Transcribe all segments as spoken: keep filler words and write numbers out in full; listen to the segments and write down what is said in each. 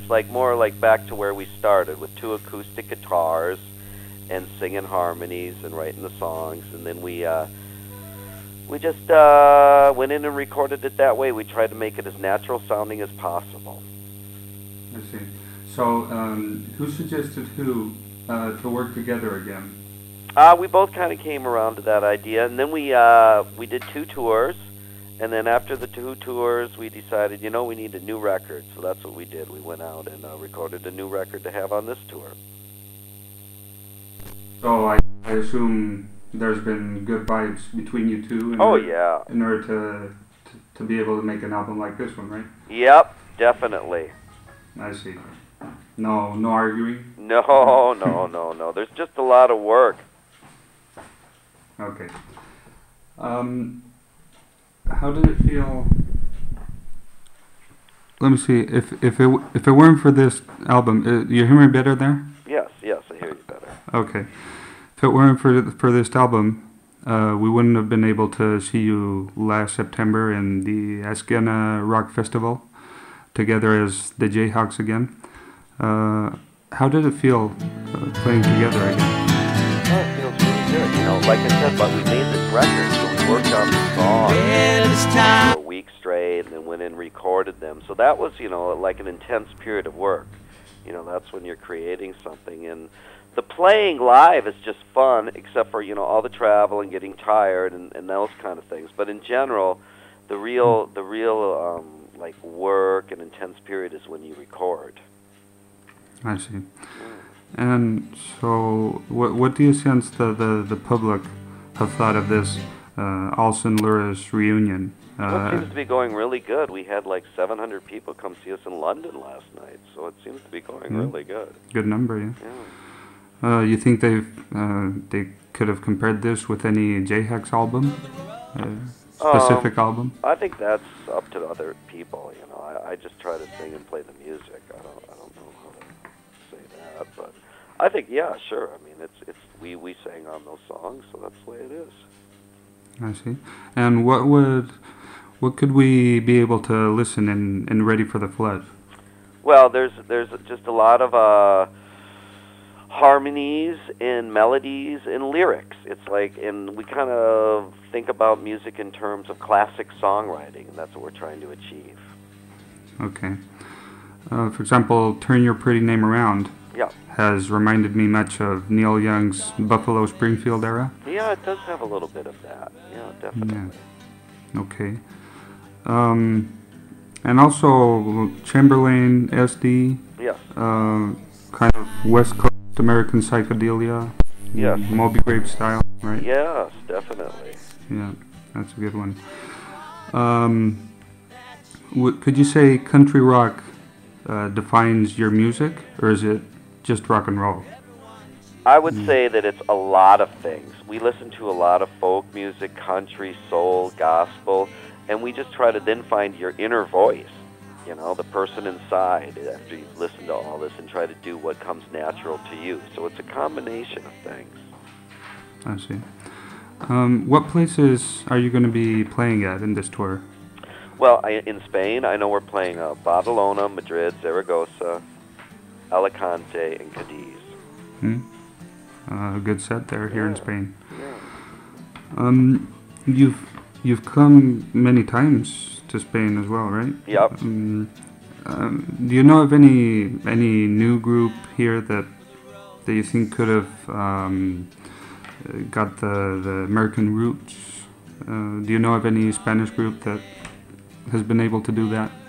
it's like more like back to where we started with two acoustic guitars and singing harmonies and writing the songs, and then we uh, we just uh, went in and recorded it that way. We tried to make it as natural sounding as possible. I see. So, um, who suggested who uh, to work together again? Uh, we both kind of came around to that idea, and then we uh, we did two tours, and then after the two tours, we decided, you know, we need a new record, so that's what we did. We went out and uh, recorded a new record to have on this tour. So I, I assume there's been good vibes between you two. In Oh, order, yeah. In order to, to to be able to make an album like this one, right? Yep, definitely. I see. No, no arguing? No, no, no, no. There's just a lot of work. Okay. Um, how did it feel? Let me see. If if it if it weren't for this album, uh, you hear me better there? Yes, yes, I hear you better. Okay. If it weren't for for this album, uh, we wouldn't have been able to see you last September in the Askena Rock Festival, together as the Jayhawks again. Uh, how did it feel uh, playing together again? Oh, it feels really good. You know, like I said, but we made this record, so we worked on the song for a week straight, and then went in and recorded them. So that was, you know, like an intense period of work. You know, that's when you're creating something, and the playing live is just fun, except for, you know, all the travel and getting tired and, and those kind of things. But in general, the real, the real, um, like work and intense period is when you record. I see. And so, what what do you sense the, the, the public have thought of this uh, Alson Luris reunion? Uh, Well, it seems to be going really good. We had like seven hundred people come see us in London last night, so it seems to be going mm, really good. Good number, yeah. Yeah. Uh, you think they've uh, they could have compared this with any Jayhawks album, uh, specific um, album? I think that's up to other people. You know, I, I just try to sing and play the music. I don't I don't know how to say that, but I think yeah, sure. I mean, it's it's we we sang on those songs, so that's the way it is. I see. And what would what could we be able to listen in, in Ready for the Flood? Well, there's there's just a lot of uh, harmonies and melodies and lyrics. It's like, and we kind of think about music in terms of classic songwriting, and that's what we're trying to achieve. Okay. Uh, for example, Turn Your Pretty Name Around Yeah. has reminded me much of Neil Young's Buffalo Springfield era. Yeah, it does have a little bit of that. Yeah, definitely. Yeah. Okay. Um, and also Chamberlain, S D, Yes. uh, kind of West Coast American psychedelia, Yes. Moby Grape style, right? Yes, definitely. Yeah, that's a good one. Um, w- could you say country rock uh, defines your music, or is it just rock and roll? I would say that it's a lot of things. We listen to a lot of folk music, country, soul, gospel, and we just try to then find your inner voice, you know, the person inside after you've listened to all this, and try to do what comes natural to you. So it's a combination of things. I see. Um, what places are you going to be playing at in this tour? Well, I, in Spain, I know we're playing uh, Badalona, Madrid, Zaragoza, Alicante, and Cadiz. Hmm? Uh, a good set there here Yeah. in Spain. Yeah. Um, you've you've come many times to Spain as well, right? Yep. Um, um, do you know of any any new group here that that you think could have um, uh, got the the American roots? Uh, do you know of any Spanish group that has been able to do that?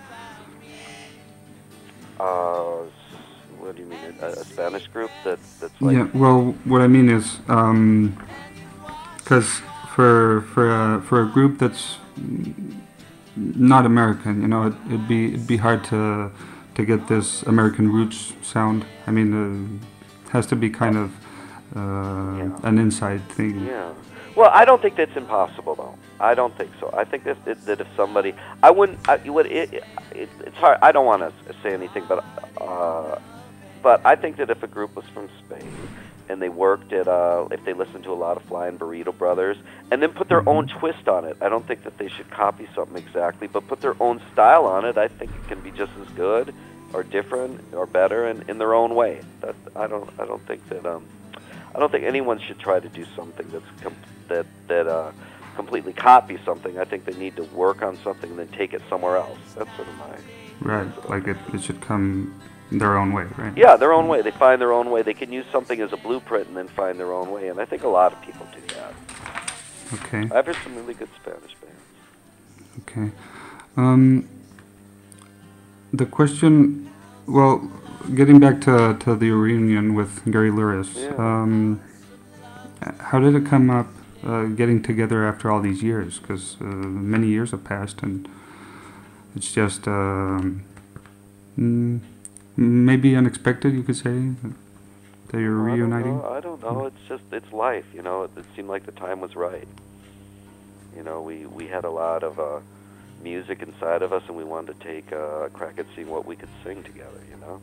Uh, what do you mean? A, a Spanish group that that's like? Yeah. Well, what I mean is, because for for a, for a group that's not American, you know, it, it'd be it'd be hard to to get this American roots sound. I mean, uh, it has to be kind of uh, Yeah. an inside thing. Yeah. Well, I don't think that's impossible, though. I don't think so. I think that that, that if somebody, I wouldn't. I, you would. It, it, it's hard. I don't want to say anything, but uh, but I think that if a group was from Spain and they worked at, uh, if they listened to a lot of Flying Burrito Brothers and then put their own twist on it, I don't think that they should copy something exactly, but put their own style on it. I think it can be just as good are different or better in, in their own way. That I don't I don't think that um I don't think anyone should try to do something that's com- that that uh, completely copy something. I think they need to work on something and then take it somewhere else. That's sort of my right. Sort of like it, it should come their own way, right? Yeah, their own way. They find their own way. They can use something as a blueprint and then find their own way. And I think a lot of people do that. Okay. I've heard some really good Spanish bands. Okay. Um, the question, well, getting back to, to the reunion with Gary Louris, Yeah. um, how did it come up uh, getting together after all these years? Because uh, many years have passed, and it's just um, mm, maybe unexpected, you could say, that you're Well, reuniting. I don't know. I don't know. It's just, it's life, you know. It, it seemed like the time was right. You know, we, we had a lot of uh, music inside of us, and we wanted to take uh, a crack at seeing what we could sing together, you know.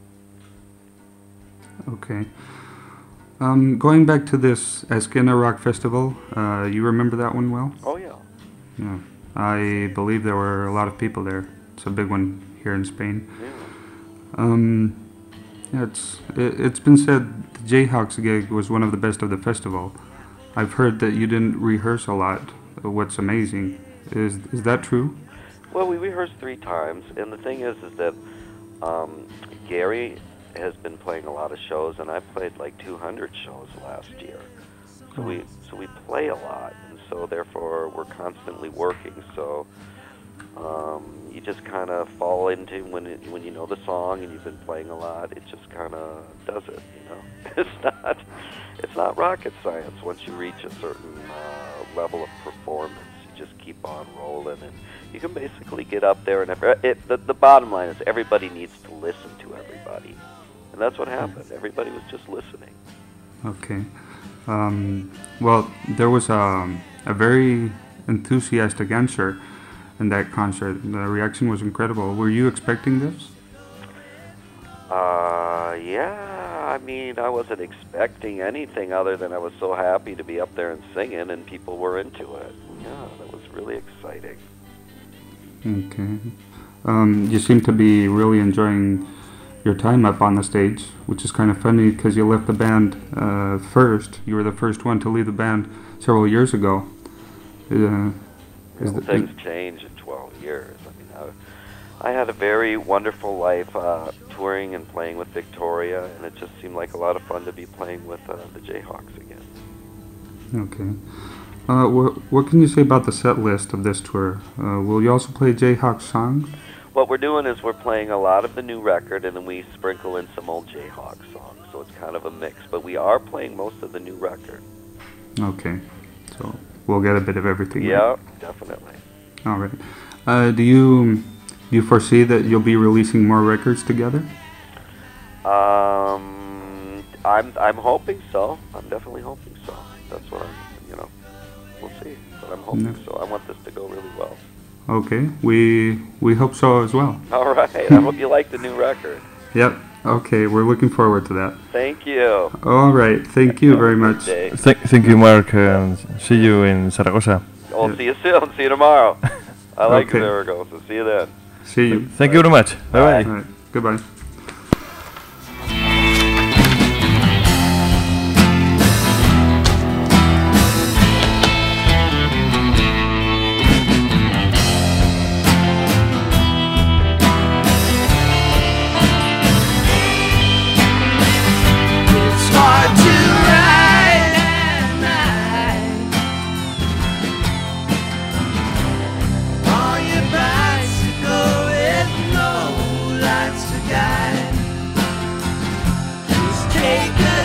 Okay. Um, going back to this Esquina Rock Festival, uh, you remember that one well? Oh, yeah. Yeah. I believe there were a lot of people there. It's a big one here in Spain. Yeah. Um, yeah, it's it, it's been said the Jayhawks gig was one of the best of the festival. I've heard that you didn't rehearse a lot. What's amazing is is that true? Well, we rehearsed three times, and the thing is, is that um, Gary has been playing a lot of shows, and I played like two hundred shows last year. So we so we play a lot, and so therefore we're constantly working. So um, you just kind of fall into when it, when you know the song and you've been playing a lot, it just kind of does it. You know, it's not it's not rocket science. Once you reach a certain uh, level of performance, you just keep on rolling, and you can basically get up there. And every, it, the, the bottom line is everybody needs to listen to everybody. And that's what happened. Everybody was just listening. Okay. Um, well, there was a, a very enthusiastic answer in that concert. The reaction was incredible. Were you expecting this? Uh, yeah. I mean, I wasn't expecting anything other than I was so happy to be up there and singing, and people were into it. Yeah, that was really exciting. Okay. Um, you seem to be really enjoying your time up on the stage, which is kind of funny because you left the band uh, first. You were the first one to leave the band several years ago. Uh, Well, the, things change in twelve years. I mean, I, I had a very wonderful life uh, touring and playing with Victoria, and it just seemed like a lot of fun to be playing with uh, the Jayhawks again. Okay. Uh, wh- what can you say about the set list of this tour? Uh, will you also play Jayhawk songs? What we're doing is we're playing a lot of the new record, and then we sprinkle in some old Jayhawk songs, so it's kind of a mix. But we are playing most of the new record. Okay, so we'll get a bit of everything. Yeah, right? definitely. All right. Uh, do you do you foresee that you'll be releasing more records together? Um, I'm I'm hoping so. I'm definitely hoping so. That's what I'm. You know, we'll see. But I'm hoping No. so. I want this to go really well. Okay, we we hope so as well. All right. I hope you like the new record. Yep. Okay, we're looking forward to that. Thank you. All right. Thank you Have a very good much. day. Th- thank you, Mark. And see you in Zaragoza. I'll Yeah. see you soon. See you tomorrow. I like Okay. Zaragoza. So see you then. See you. Thank you very much. Bye Bye. bye. All right. Goodbye. It's hard to ride at night on your bicycle with no lights to guide. Just take a